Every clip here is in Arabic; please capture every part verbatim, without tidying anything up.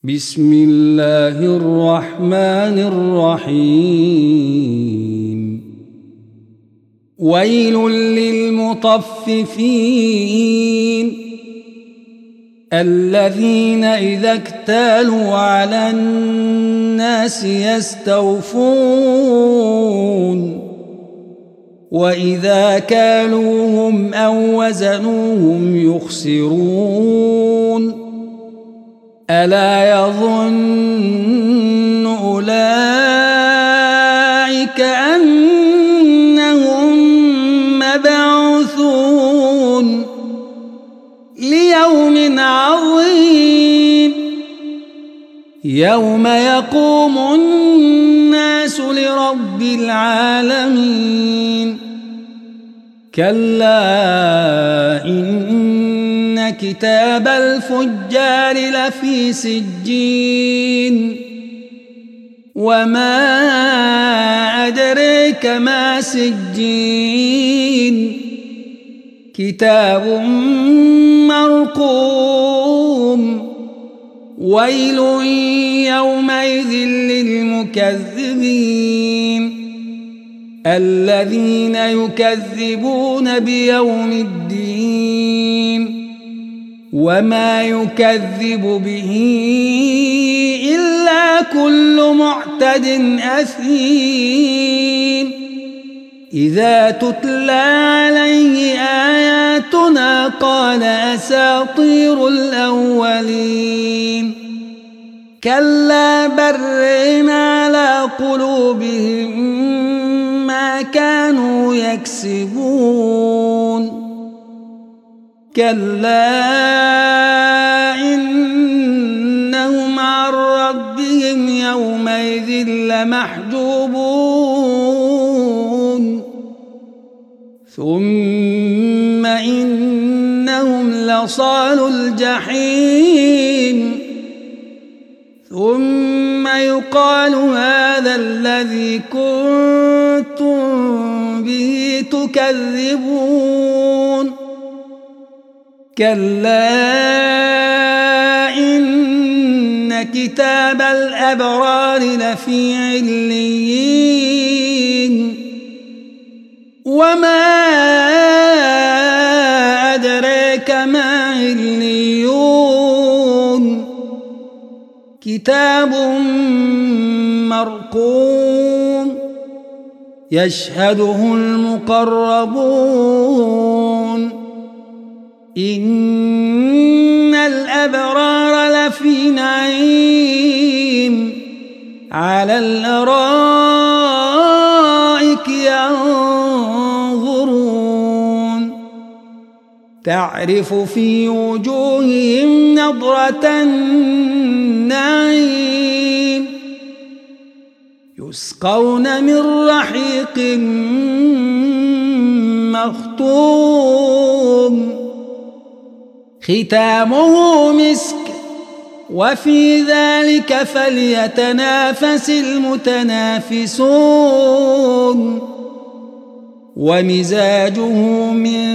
بسم الله الرحمن الرحيم ويل للمطففين الذين إذا اكتالوا على الناس يستوفون وإذا كالوهم أو وزنوهم يخسرون ألا يظن أولئك أنهم مبعوثون ليوم عظيم يوم يقوم الناس لرب العالمين كلا إن كتاب الفجار لفي سجين وما أدريك ما سجين كتاب مرقوم ويل يومئذ للمكذبين الذين يكذبون بيوم الدين وما يكذب به إلا كل معتد أثيم إذا تتلى عليه آياتنا قال أساطير الأولين كلا برين على قلوبهم ما كانوا يكسبون كلا إنهم عن ربهم يومئذ لمحجوبون ثم إنهم لصالو الجحيم ثم يقال هذا الذي كنتم به تكذبون كلا إن كتاب الأبرار لفي عليين وما أدريك ما عليون كتاب مرقوم يشهده المقربون إن الأبرار لفي نعيم على الأرائك ينظرون تعرف في وجوههم نضرة النعيم يسقون من رحيق مختوم ختامه مسك وفي ذلك فليتنافس المتنافسون ومزاجه من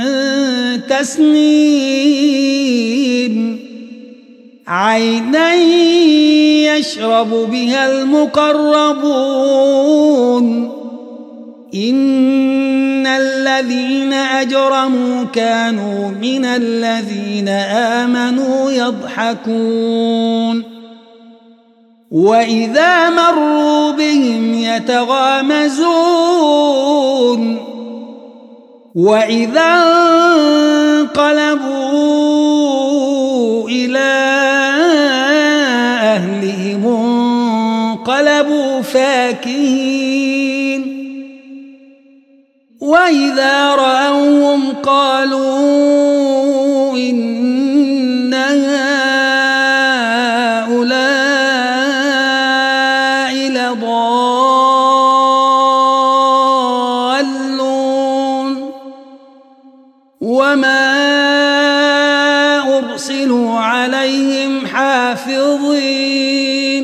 تسنيم عينا يشرب بها المقربون إن الذين أجرموا كانوا من الذين آمنوا يضحكون وإذا مروا بهم يتغامزون وإذا انقلبوا إلى أهلهم انقلبوا فاكهين وإذا رأوهم قالوا إن هؤلاء لضالون وما أرسلوا عليهم حافظين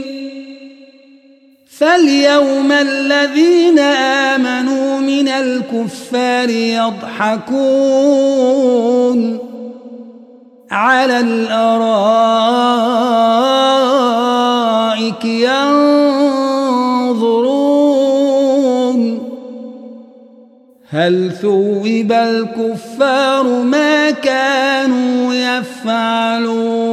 فاليوم الذين آمنوا من الكفار يضحكون على الأرائك هل ثوب الكفار ما كانوا يفعلون